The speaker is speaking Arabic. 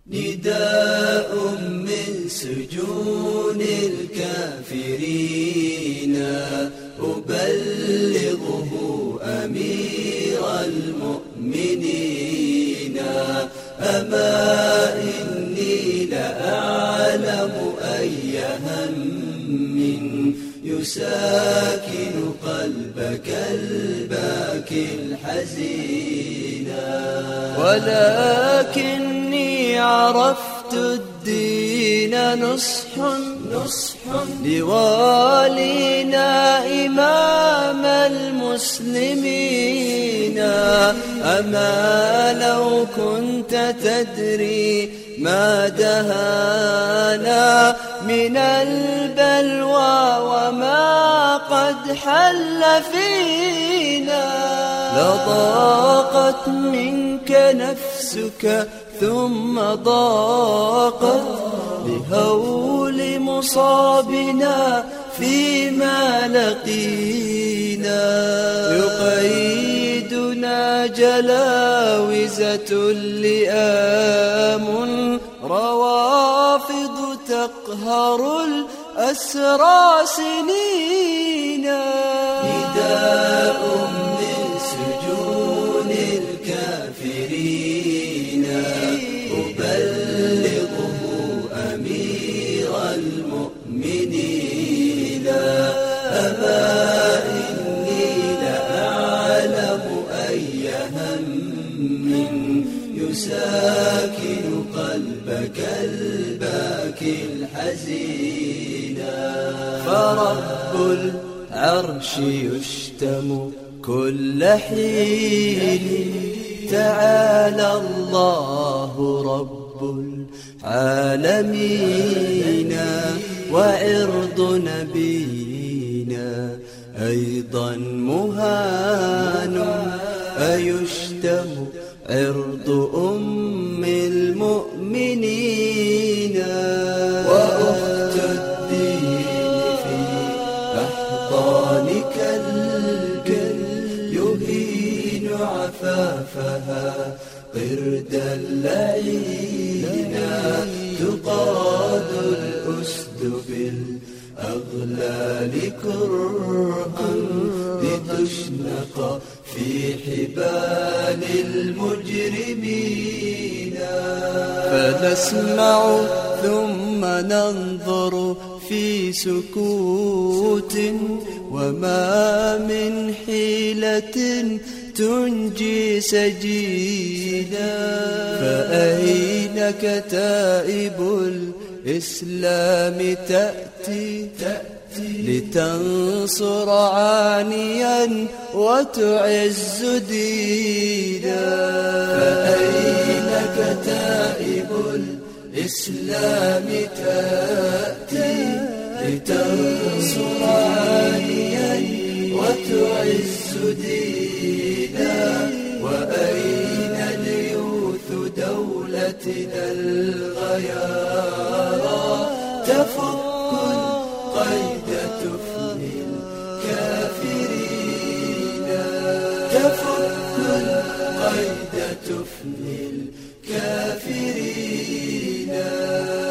نداء من سجون الكافرين أبلغه أمير المؤمنين. أما إني لأعلم أي هم يساكن قلبك الباكي الحزين، ولكني عرفت الدين نصح لوالينا إمام المسلمين. أما لو كنت تدري ما دهانا من البلوى وما قد حل فينا، لضاقت منك نفسك ثم ضاقت لهول مصابنا فيما لقينا. يقيدنا جلاوزة اللئام روافض تقهر الأسرى سنين. نداء من سجون الكافرين أبلغه أمير المؤمنين. أما إني لأعلم أي هم يساكن قلبك الباكي الحزين. فرب العرش يشتم كل حين، تعالى الله رب العالمين. وعرض نبينا أيضا مهان، أيشتم عرض أم المؤمنين. وأخت الدين في أحضانك الجل يهين عفافها قرد اللعين. تقاد الأسد بالأغلال كرها لتشنق في حبال المجرمين. فنسمع ثم ننظر في سكوت، وما من حيلة تنجي سجينا. فأين كتائب الإسلام تأتي لتنصر عانيا وتعز دينا. فأين كتائب الإسلام تأتي لتنصر عانيا وتعز دينا. وأين اليوث دولتنا الغيارى تفك القيد تفني الكافرين. تفك القيد تفني الكافرين.